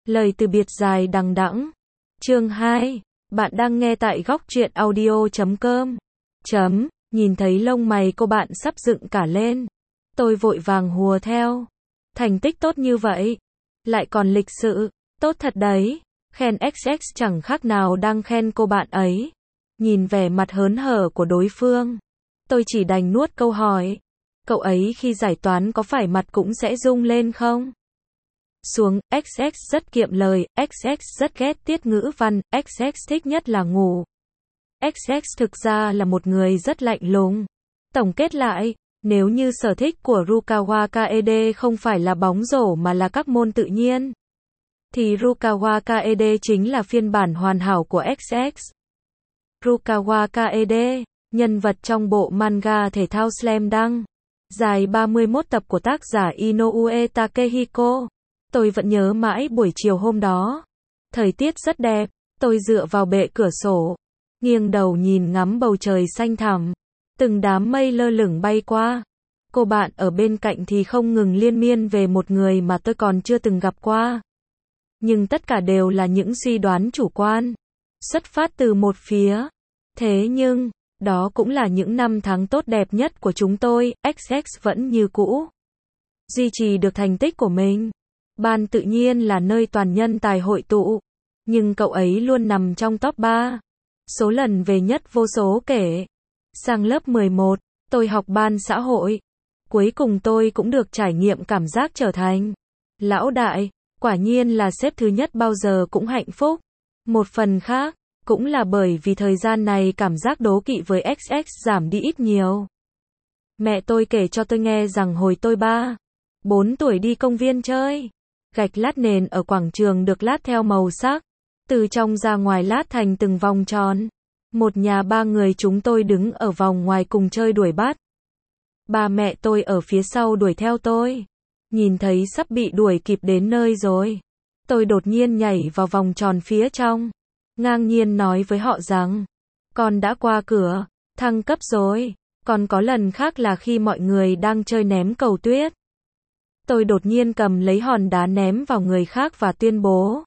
Lời từ biệt dài đằng đẵng. Chương 2. Bạn đang nghe tại góc truyện audio.com. Nhìn thấy lông mày cô bạn sắp dựng cả lên. Tôi vội vàng hùa theo. Thành tích tốt như vậy. Lại còn lịch sự. Tốt thật đấy. Khen XX chẳng khác nào đang khen cô bạn ấy. Nhìn vẻ mặt hớn hở của đối phương. Tôi chỉ đành nuốt câu hỏi. Cậu ấy khi giải toán có phải mặt cũng sẽ rung lên không? Xuống, XX rất kiệm lời, XX rất ghét tiết ngữ văn, XX thích nhất là ngủ. XX thực ra là một người rất lạnh lùng. Tổng kết lại, nếu như sở thích của Rukawa Kaede không phải là bóng rổ mà là các môn tự nhiên, thì Rukawa Kaede chính là phiên bản hoàn hảo của XX. Rukawa Kaede, nhân vật trong bộ manga thể thao Slam Dunk, dài 31 tập của tác giả Inoue Takehiko. Tôi vẫn nhớ mãi buổi chiều hôm đó. Thời tiết rất đẹp, tôi dựa vào bệ cửa sổ, nghiêng đầu nhìn ngắm bầu trời xanh thẳm, từng đám mây lơ lửng bay qua. Cô bạn ở bên cạnh thì không ngừng liên miên về một người mà tôi còn chưa từng gặp qua. Nhưng tất cả đều là những suy đoán chủ quan, xuất phát từ một phía. Thế nhưng, đó cũng là những năm tháng tốt đẹp nhất của chúng tôi, XX vẫn như cũ. Duy trì được thành tích của mình. Ban tự nhiên là nơi toàn nhân tài hội tụ, nhưng cậu ấy luôn nằm trong top 3. Số lần về nhất vô số kể. Sang lớp 11, tôi học ban xã hội. Cuối cùng tôi cũng được trải nghiệm cảm giác trở thành lão đại. Quả nhiên là xếp thứ nhất bao giờ cũng hạnh phúc. Một phần khác, cũng là bởi vì thời gian này cảm giác đố kỵ với XX giảm đi ít nhiều. Mẹ tôi kể cho tôi nghe rằng hồi tôi 4 tuổi đi công viên chơi. Gạch lát nền ở quảng trường được lát theo màu sắc, từ trong ra ngoài lát thành từng vòng tròn. Một nhà 3 người chúng tôi đứng ở vòng ngoài cùng chơi đuổi bắt. Ba mẹ tôi ở phía sau đuổi theo tôi. Nhìn thấy sắp bị đuổi kịp đến nơi rồi, tôi đột nhiên nhảy vào vòng tròn phía trong, ngang nhiên nói với họ rằng, con đã qua cửa, thăng cấp rồi. Còn có lần khác là khi mọi người đang chơi ném cầu tuyết. Tôi đột nhiên cầm lấy hòn đá ném vào người khác và tuyên bố,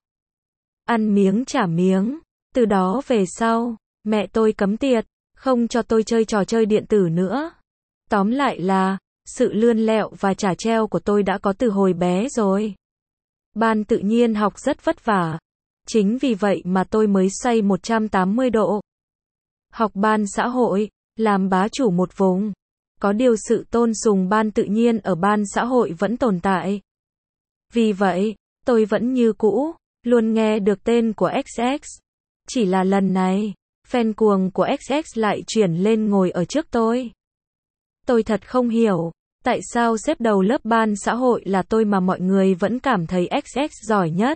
ăn miếng trả miếng. Từ đó về sau, mẹ tôi cấm tiệt, không cho tôi chơi trò chơi điện tử nữa. Tóm lại là, sự lươn lẹo và chả treo của tôi đã có từ hồi bé rồi. Ban tự nhiên học rất vất vả. Chính vì vậy mà tôi mới xoay 180 độ. Học ban xã hội, làm bá chủ một vùng. Có điều sự tôn sùng ban tự nhiên ở ban xã hội vẫn tồn tại. Vì vậy, tôi vẫn như cũ, luôn nghe được tên của XX. Chỉ là lần này, fan cuồng của XX lại chuyển lên ngồi ở trước tôi. Tôi thật không hiểu, tại sao xếp đầu lớp ban xã hội là tôi mà mọi người vẫn cảm thấy XX giỏi nhất.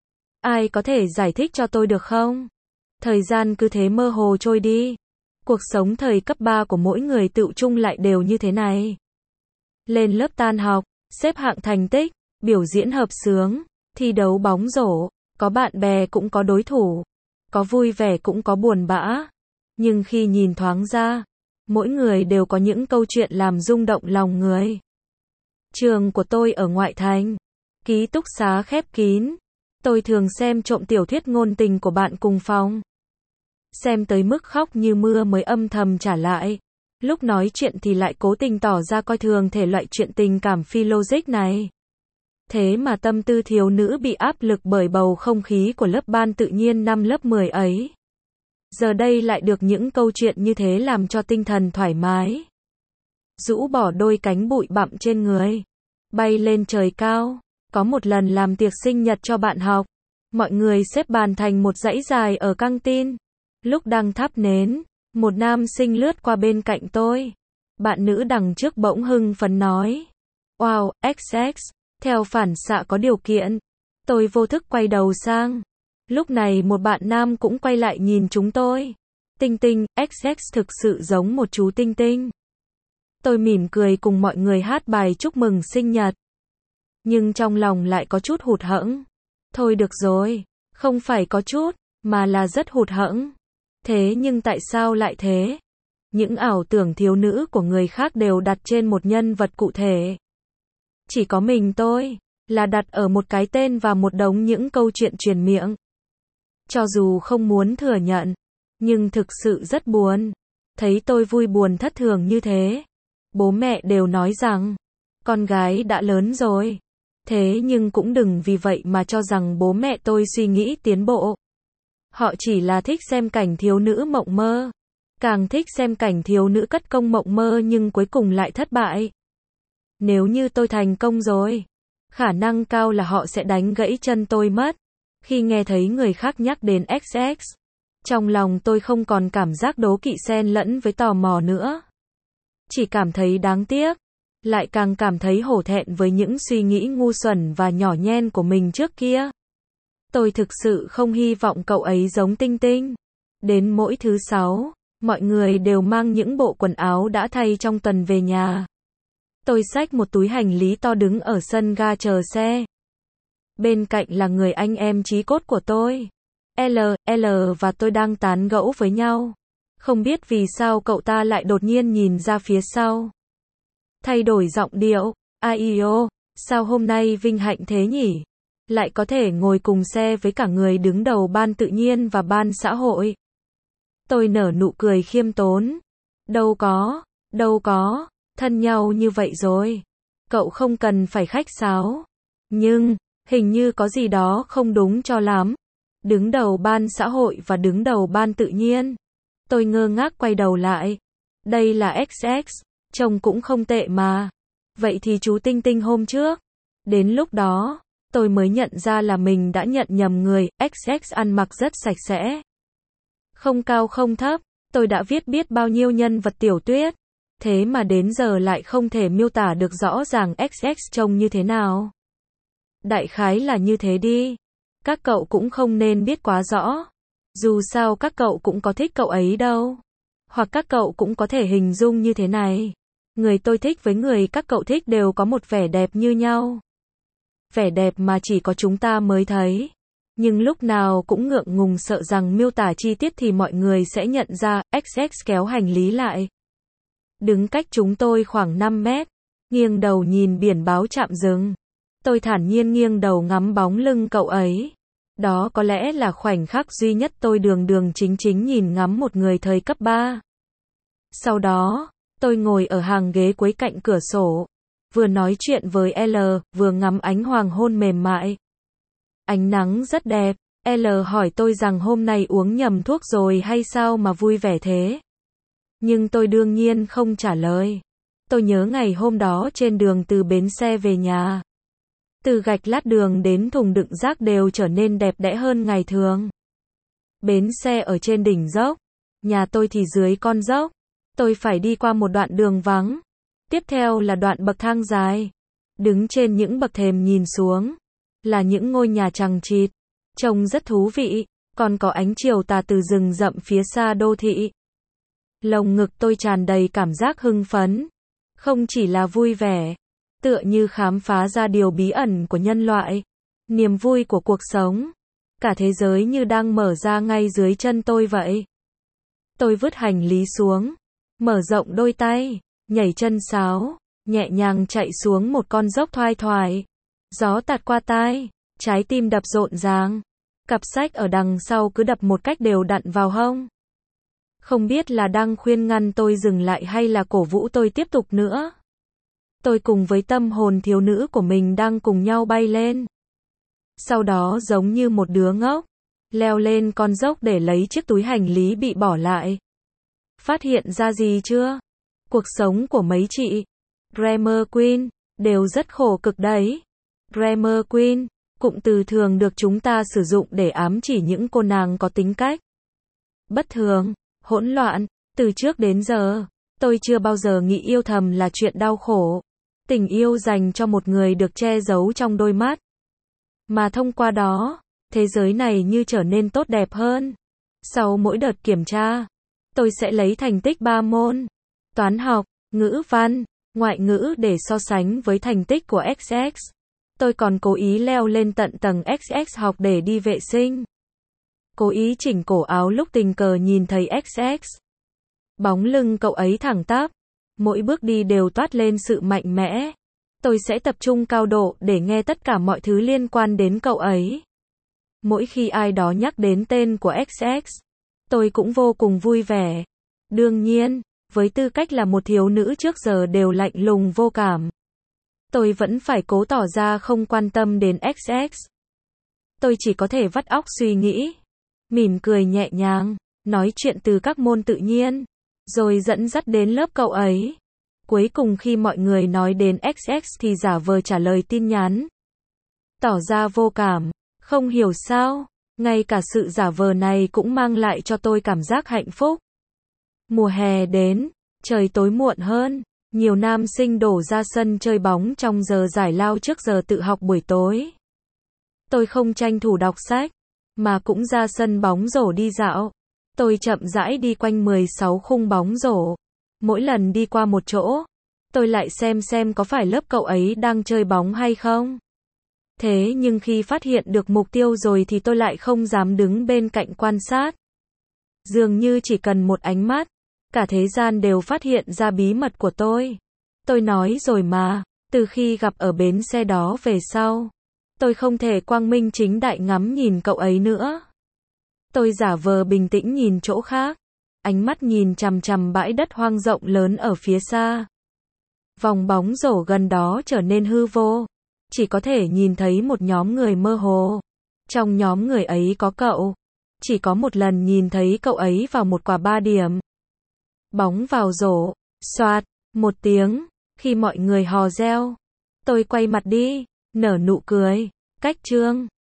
Ai có thể giải thích cho tôi được không? Thời gian cứ thế mơ hồ trôi đi. Cuộc sống thời cấp 3 của mỗi người tựu chung lại đều như thế này. Lên lớp tan học, xếp hạng thành tích, biểu diễn hợp xướng, thi đấu bóng rổ, có bạn bè cũng có đối thủ, có vui vẻ cũng có buồn bã. Nhưng khi nhìn thoáng ra, mỗi người đều có những câu chuyện làm rung động lòng người. Trường của tôi ở ngoại thành, ký túc xá khép kín. Tôi thường xem trộm tiểu thuyết ngôn tình của bạn cùng phòng. Xem tới mức khóc như mưa mới âm thầm trả lại. Lúc nói chuyện thì lại cố tình tỏ ra coi thường thể loại chuyện tình cảm phi logic này. Thế mà tâm tư thiếu nữ bị áp lực bởi bầu không khí của lớp ban tự nhiên năm lớp 10 ấy. Giờ đây lại được những câu chuyện như thế làm cho tinh thần thoải mái. Rũ bỏ đôi cánh bụi bặm trên người, bay lên trời cao. Có một lần làm tiệc sinh nhật cho bạn học. Mọi người xếp bàn thành một dãy dài ở căng tin. Lúc đang thắp nến, một nam sinh lướt qua bên cạnh tôi. Bạn nữ đằng trước bỗng hưng phấn nói, wow, XX. Theo phản xạ có điều kiện, tôi vô thức quay đầu sang. Lúc này một bạn nam cũng quay lại nhìn chúng tôi. Tinh Tinh, XX thực sự giống một chú Tinh Tinh. Tôi mỉm cười cùng mọi người hát bài chúc mừng sinh nhật. Nhưng trong lòng lại có chút hụt hẫng. Thôi được rồi, không phải có chút, mà là rất hụt hẫng. Thế nhưng tại sao lại thế? Những ảo tưởng thiếu nữ của người khác đều đặt trên một nhân vật cụ thể. Chỉ có mình tôi, là đặt ở một cái tên và một đống những câu chuyện truyền miệng. Cho dù không muốn thừa nhận, nhưng thực sự rất buồn. Thấy tôi vui buồn thất thường như thế. Bố mẹ đều nói rằng, con gái đã lớn rồi. Thế nhưng cũng đừng vì vậy mà cho rằng bố mẹ tôi suy nghĩ tiến bộ. Họ chỉ là thích xem cảnh thiếu nữ mộng mơ. Càng thích xem cảnh thiếu nữ cất công mộng mơ nhưng cuối cùng lại thất bại. Nếu như tôi thành công rồi, khả năng cao là họ sẽ đánh gãy chân tôi mất. Khi nghe thấy người khác nhắc đến XX, trong lòng tôi không còn cảm giác đố kỵ xen lẫn với tò mò nữa. Chỉ cảm thấy đáng tiếc, lại càng cảm thấy hổ thẹn với những suy nghĩ ngu xuẩn và nhỏ nhen của mình trước kia. Tôi thực sự không hy vọng cậu ấy giống Tinh Tinh. Đến mỗi thứ Sáu, mọi người đều mang những bộ quần áo đã thay trong tuần về nhà. Tôi xách một túi hành lý to đứng ở sân ga chờ xe. Bên cạnh là người anh em chí cốt của tôi. L và tôi đang tán gẫu với nhau. Không biết vì sao cậu ta lại đột nhiên nhìn ra phía sau. Thay đổi giọng điệu. Aio, sao hôm nay vinh hạnh thế nhỉ? Lại có thể ngồi cùng xe với cả người đứng đầu ban tự nhiên và ban xã hội. Tôi nở nụ cười khiêm tốn. Đâu có, thân nhau như vậy rồi. Cậu không cần phải khách sáo. Nhưng, hình như có gì đó không đúng cho lắm. Đứng đầu ban xã hội và đứng đầu ban tự nhiên. Tôi ngơ ngác quay đầu lại. Đây là XX, trông cũng không tệ mà. Vậy thì chú Tinh Tinh hôm trước. Đến lúc đó, tôi mới nhận ra là mình đã nhận nhầm người. XX ăn mặc rất sạch sẽ. Không cao không thấp, tôi đã viết biết bao nhiêu nhân vật tiểu thuyết. Thế mà đến giờ lại không thể miêu tả được rõ ràng XX trông như thế nào. Đại khái là như thế đi. Các cậu cũng không nên biết quá rõ. Dù sao các cậu cũng có thích cậu ấy đâu. Hoặc các cậu cũng có thể hình dung như thế này. Người tôi thích với người các cậu thích đều có một vẻ đẹp như nhau. Vẻ đẹp mà chỉ có chúng ta mới thấy. Nhưng lúc nào cũng ngượng ngùng sợ rằng miêu tả chi tiết thì mọi người sẽ nhận ra. XX kéo hành lý lại. Đứng cách chúng tôi khoảng 5 mét. Nghiêng đầu nhìn biển báo trạm dừng. Tôi thản nhiên nghiêng đầu ngắm bóng lưng cậu ấy. Đó có lẽ là khoảnh khắc duy nhất tôi đường chính nhìn ngắm một người thời cấp 3. Sau đó, tôi ngồi ở hàng ghế cuối cạnh cửa sổ. Vừa nói chuyện với L, vừa ngắm ánh hoàng hôn mềm mại. Ánh nắng rất đẹp. L hỏi tôi rằng hôm nay uống nhầm thuốc rồi hay sao mà vui vẻ thế. Nhưng tôi đương nhiên không trả lời. Tôi nhớ ngày hôm đó trên đường từ bến xe về nhà. Từ gạch lát đường đến thùng đựng rác đều trở nên đẹp đẽ hơn ngày thường. Bến xe ở trên đỉnh dốc. Nhà tôi thì dưới con dốc. Tôi phải đi qua một đoạn đường vắng. Tiếp theo là đoạn bậc thang dài. Đứng trên những bậc thềm nhìn xuống. Là những ngôi nhà chằng chịt. Trông rất thú vị. Còn có ánh chiều tà từ rừng rậm phía xa đô thị. Lồng ngực tôi tràn đầy cảm giác hưng phấn. Không chỉ là vui vẻ. Tựa như khám phá ra điều bí ẩn của nhân loại. Niềm vui của cuộc sống. Cả thế giới như đang mở ra ngay dưới chân tôi vậy. Tôi vứt hành lý xuống. Mở rộng đôi tay. Nhảy chân sáo. Nhẹ nhàng chạy xuống một con dốc thoai thoải. Gió tạt qua tai. Trái tim đập rộn ràng. Cặp sách ở đằng sau cứ đập một cách đều đặn vào hông. Không biết là đang khuyên ngăn tôi dừng lại hay là cổ vũ tôi tiếp tục nữa. Tôi cùng với tâm hồn thiếu nữ của mình đang cùng nhau bay lên. Sau đó giống như một đứa ngốc, leo lên con dốc để lấy chiếc túi hành lý bị bỏ lại. Phát hiện ra gì chưa? Cuộc sống của mấy chị Grammar Queen đều rất khổ cực đấy. Grammar Queen, cụm từ thường được chúng ta sử dụng để ám chỉ những cô nàng có tính cách bất thường, hỗn loạn. Từ trước đến giờ, tôi chưa bao giờ nghĩ yêu thầm là chuyện đau khổ. Tình yêu dành cho một người được che giấu trong đôi mắt. Mà thông qua đó, thế giới này như trở nên tốt đẹp hơn. Sau mỗi đợt kiểm tra, tôi sẽ lấy thành tích 3 môn. Toán học, ngữ văn, ngoại ngữ để so sánh với thành tích của XX. Tôi còn cố ý leo lên tận tầng XX học để đi vệ sinh. Cố ý chỉnh cổ áo lúc tình cờ nhìn thấy XX. Bóng lưng cậu ấy thẳng tắp. Mỗi bước đi đều toát lên sự mạnh mẽ. Tôi sẽ tập trung cao độ để nghe tất cả mọi thứ liên quan đến cậu ấy. Mỗi khi ai đó nhắc đến tên của XX, tôi cũng vô cùng vui vẻ. Đương nhiên, với tư cách là một thiếu nữ trước giờ đều lạnh lùng vô cảm, tôi vẫn phải cố tỏ ra không quan tâm đến XX. Tôi chỉ có thể vắt óc suy nghĩ, mỉm cười nhẹ nhàng, nói chuyện từ các môn tự nhiên, rồi dẫn dắt đến lớp cậu ấy. Cuối cùng khi mọi người nói đến XX thì giả vờ trả lời tin nhắn, tỏ ra vô cảm. Không hiểu sao, ngay cả sự giả vờ này cũng mang lại cho tôi cảm giác hạnh phúc. Mùa hè đến, trời tối muộn hơn, nhiều nam sinh đổ ra sân chơi bóng trong giờ giải lao trước giờ tự học buổi tối. Tôi không tranh thủ đọc sách, mà cũng ra sân bóng rổ đi dạo. Tôi chậm rãi đi quanh 16 khung bóng rổ. Mỗi lần đi qua một chỗ, tôi lại xem có phải lớp cậu ấy đang chơi bóng hay không. Thế nhưng khi phát hiện được mục tiêu rồi thì tôi lại không dám đứng bên cạnh quan sát. Dường như chỉ cần một ánh mắt, cả thế gian đều phát hiện ra bí mật của tôi. Tôi nói rồi mà, từ khi gặp ở bến xe đó về sau, tôi không thể quang minh chính đại ngắm nhìn cậu ấy nữa. Tôi giả vờ bình tĩnh nhìn chỗ khác, ánh mắt nhìn chằm chằm bãi đất hoang rộng lớn ở phía xa. Vòng bóng rổ gần đó trở nên hư vô, chỉ có thể nhìn thấy một nhóm người mơ hồ. Trong nhóm người ấy có cậu. Chỉ có một lần nhìn thấy cậu ấy vào một quả 3 điểm. Bóng vào rổ, xoạt, một tiếng, khi mọi người hò reo. Tôi quay mặt đi, nở nụ cười, cách chương.